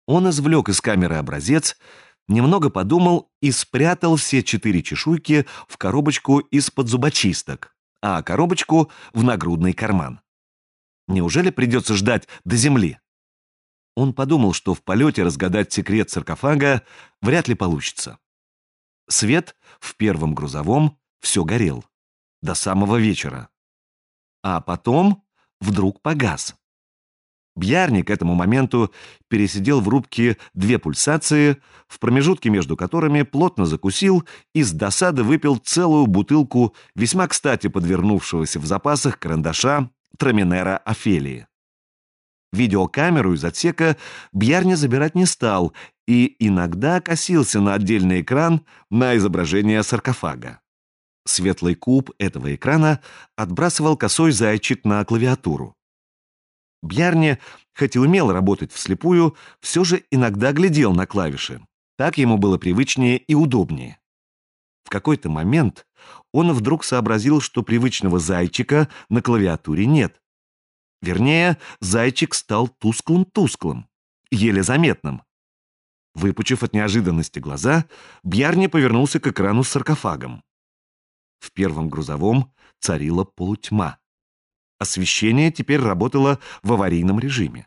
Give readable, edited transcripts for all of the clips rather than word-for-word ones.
Он извлек из камеры образец, немного подумал и спрятал все 4 чешуйки в коробочку из-под зубочисток, а коробочку в нагрудный карман. Неужели придется ждать до земли? Он подумал, что в полете разгадать секрет саркофага вряд ли получится. Свет в первом грузовом все горел до самого вечера. А потом вдруг погас. Бьярни к этому моменту пересидел в рубке 2 пульсации, в промежутке между которыми плотно закусил и с досады выпил целую бутылку весьма кстати подвернувшегося в запасах карандаша Траминера Офелии. Видеокамеру из отсека Бьярни забирать не стал и иногда косился на отдельный экран на изображение саркофага. Светлый куб этого экрана отбрасывал косой зайчик на клавиатуру. Бьярни, хоть и умел работать вслепую, все же иногда глядел на клавиши. Так ему было привычнее и удобнее. В какой-то момент он вдруг сообразил, что привычного зайчика на клавиатуре нет. Вернее, зайчик стал тусклым-тусклым, еле заметным. Выпучив от неожиданности глаза, Бьярни повернулся к экрану с саркофагом. В первом грузовом царила полутьма. Освещение теперь работало в аварийном режиме.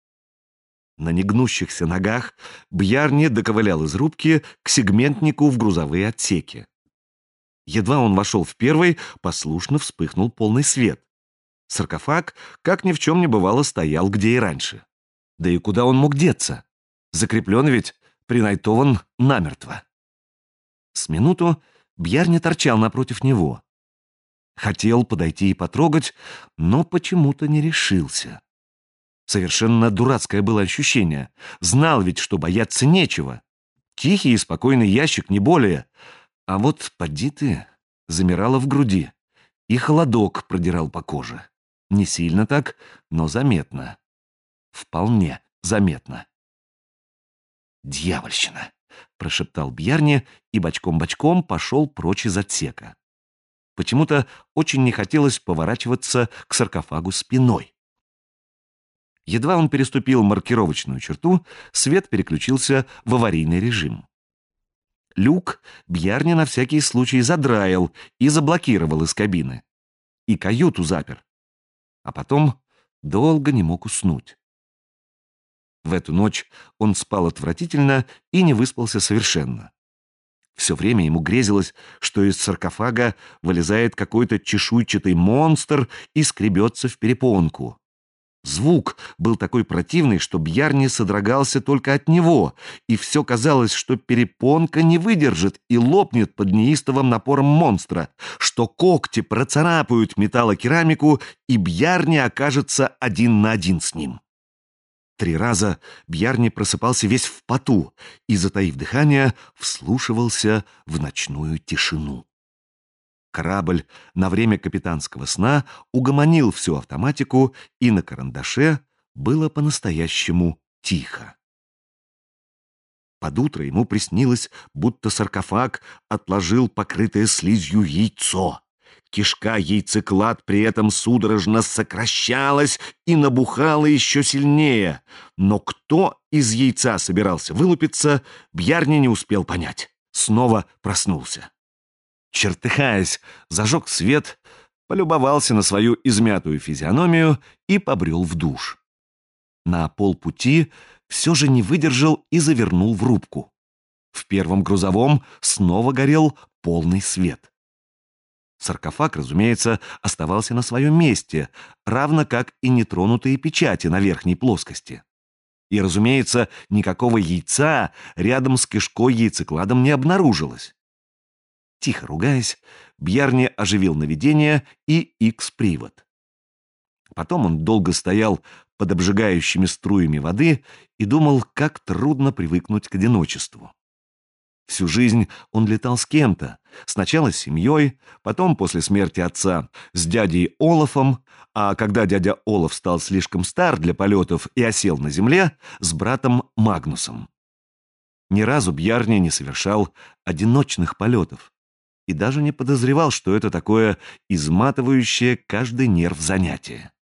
На негнущихся ногах Бьярни доковылял из рубки к сегментнику в грузовые отсеки. Едва он вошел в первый, послушно вспыхнул полный свет. Саркофаг, как ни в чем не бывало, стоял где и раньше. Да и куда он мог деться? Закреплен ведь, принайтован намертво. С минуту Бьярни торчал напротив него. Хотел подойти и потрогать, но почему-то не решился. Совершенно дурацкое было ощущение. Знал ведь, что бояться нечего. Тихий и спокойный ящик, не более. А вот, поди ты, замирало в груди, и холодок продирал по коже. Не сильно так, но заметно. Вполне заметно. «Дьявольщина!» — прошептал Бьярни и бочком-бочком пошел прочь из отсека. Почему-то очень не хотелось поворачиваться к саркофагу спиной. Едва он переступил маркировочную черту, свет переключился в аварийный режим. Люк Бьярни на всякий случай задраил и заблокировал из кабины. И каюту запер. А потом долго не мог уснуть. В эту ночь он спал отвратительно и не выспался совершенно. Все время ему грезилось, что из саркофага вылезает какой-то чешуйчатый монстр и скребется в перепонку. Звук был такой противный, что Бьярни содрогался только от него, и все казалось, что перепонка не выдержит и лопнет под неистовым напором монстра, что когти процарапают металлокерамику, и Бьярни окажется 1 на 1 с ним. 3 раза Бьярни просыпался весь в поту и, затаив дыхание, вслушивался в ночную тишину. Корабль на время капитанского сна угомонил всю автоматику, и на карандаше было по-настоящему тихо. Под утро ему приснилось, будто саркофаг отложил покрытое слизью яйцо. Кишка яйцеклад при этом судорожно сокращалась и набухала еще сильнее. Но кто из яйца собирался вылупиться, Бьярни не успел понять. Снова проснулся. Чертыхаясь, зажег свет, полюбовался на свою измятую физиономию и побрел в душ. На полпути все же не выдержал и завернул в рубку. В первом грузовом снова горел полный свет. Саркофаг, разумеется, оставался на своем месте, равно как и нетронутые печати на верхней плоскости. И, разумеется, никакого яйца рядом с кишкой яйцекладом не обнаружилось. Тихо ругаясь, Бьярни оживил наведение и Икс-привод. Потом он долго стоял под обжигающими струями воды и думал, как трудно привыкнуть к одиночеству. Всю жизнь он летал с кем-то, сначала с семьей, потом, после смерти отца, с дядей Олафом, а когда дядя Олаф стал слишком стар для полетов и осел на земле, с братом Магнусом. Ни разу Бьярни не совершал одиночных полетов и даже не подозревал, что это такое изматывающее каждый нерв занятие.